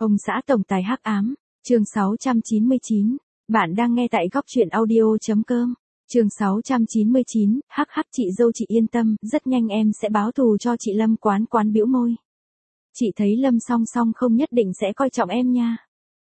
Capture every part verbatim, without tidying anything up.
Ông xã tổng tài hắc ám, chương sáu trăm chín mươi chín. Bạn đang nghe tại góc truyện audio.com. Chương sáu trăm chín mươi chín, hắc hắc chị dâu chị yên tâm, rất nhanh em sẽ báo thù cho chị Lâm. Quán quán bĩu môi. Chị thấy Lâm Song Song không nhất định sẽ coi trọng em nha.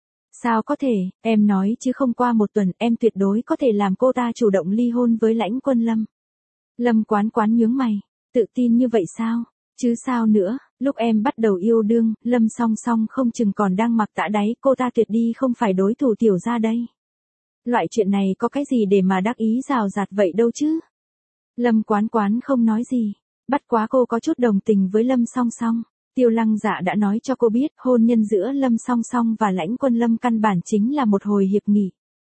Sao có thể, em nói chứ không qua một tuần em tuyệt đối có thể làm cô ta chủ động ly hôn với Lãnh Quân Lâm. Lâm Quán Quán nhướng mày, tự tin như vậy sao? Chứ sao nữa, lúc em bắt đầu yêu đương, Lâm Song Song không chừng còn đang mặc tã đáy, cô ta tuyệt đi không phải đối thủ tiểu gia đây. Loại chuyện này có cái gì để mà đắc ý rào rạt vậy đâu chứ? Lâm Quán Quán không nói gì, bắt quá cô có chút đồng tình với Lâm Song Song. Tiêu Lăng Dạ đã nói cho cô biết hôn nhân giữa Lâm Song Song và Lãnh Quân Lâm căn bản chính là một hồi hiệp nghị.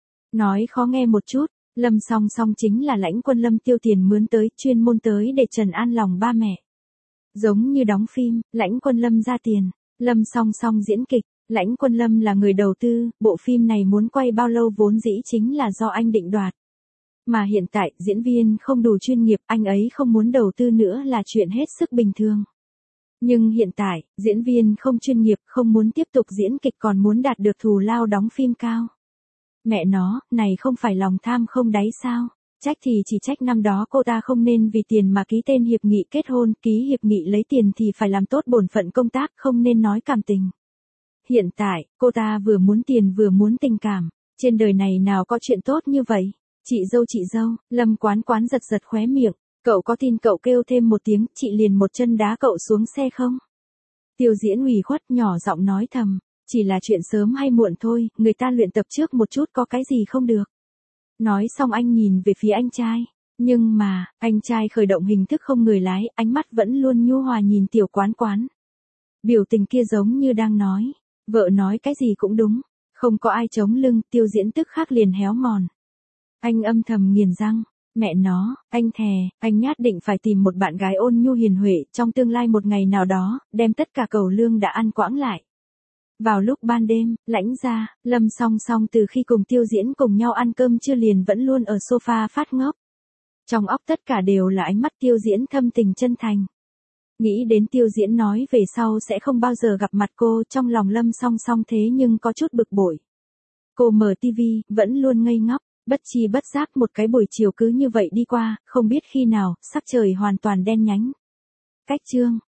Nói khó nghe một chút, Lâm Song Song chính là Lãnh Quân Lâm tiêu tiền mướn tới, chuyên môn tới để trần an lòng ba mẹ. Giống như đóng phim, Lãnh Quân Lâm ra tiền, Lâm Song Song diễn kịch, Lãnh Quân Lâm là người đầu tư, bộ phim này muốn quay bao lâu vốn dĩ chính là do anh định đoạt. Mà hiện tại, diễn viên không đủ chuyên nghiệp, anh ấy không muốn đầu tư nữa là chuyện hết sức bình thường. Nhưng hiện tại, diễn viên không chuyên nghiệp, không muốn tiếp tục diễn kịch còn muốn đạt được thù lao đóng phim cao. Mẹ nó, này không phải lòng tham không đáy sao? Trách thì chỉ trách năm đó cô ta không nên vì tiền mà ký tên hiệp nghị kết hôn, ký hiệp nghị lấy tiền thì phải làm tốt bổn phận công tác, không nên nói cảm tình. Hiện tại, cô ta vừa muốn tiền vừa muốn tình cảm, trên đời này nào có chuyện tốt như vậy? Chị dâu chị dâu, Lâm Quán Quán giật giật khóe miệng, cậu có tin cậu kêu thêm một tiếng, chị liền một chân đá cậu xuống xe không? Tiêu Diễn ủy khuất nhỏ giọng nói thầm, chỉ là chuyện sớm hay muộn thôi, người ta luyện tập trước một chút có cái gì không được. Nói xong anh nhìn về phía anh trai, nhưng mà, anh trai khởi động hình thức không người lái, ánh mắt vẫn luôn nhu hòa nhìn Tiểu Quán Quán. Biểu tình kia giống như đang nói, vợ nói cái gì cũng đúng, không có ai chống lưng, Tiêu Diễn tức khắc liền héo mòn. Anh âm thầm nghiền răng, mẹ nó, anh thè, anh nhát định phải tìm một bạn gái ôn nhu hiền huệ, trong tương lai một ngày nào đó, đem tất cả cẩu lương đã ăn quãng lại. Vào lúc ban đêm, Lãnh gia, Lâm Song Song từ khi cùng Tiêu Diễn cùng nhau ăn cơm trưa liền vẫn luôn ở sofa phát ngốc. Trong óc tất cả đều là ánh mắt Tiêu Diễn thâm tình chân thành. Nghĩ đến Tiêu Diễn nói về sau sẽ không bao giờ gặp mặt cô, trong lòng Lâm Song Song thế nhưng có chút bực bội. Cô mở tivi, vẫn luôn ngây ngốc, bất chi bất giác một cái buổi chiều cứ như vậy đi qua, không biết khi nào, sắc trời hoàn toàn đen nhánh. Cách chương,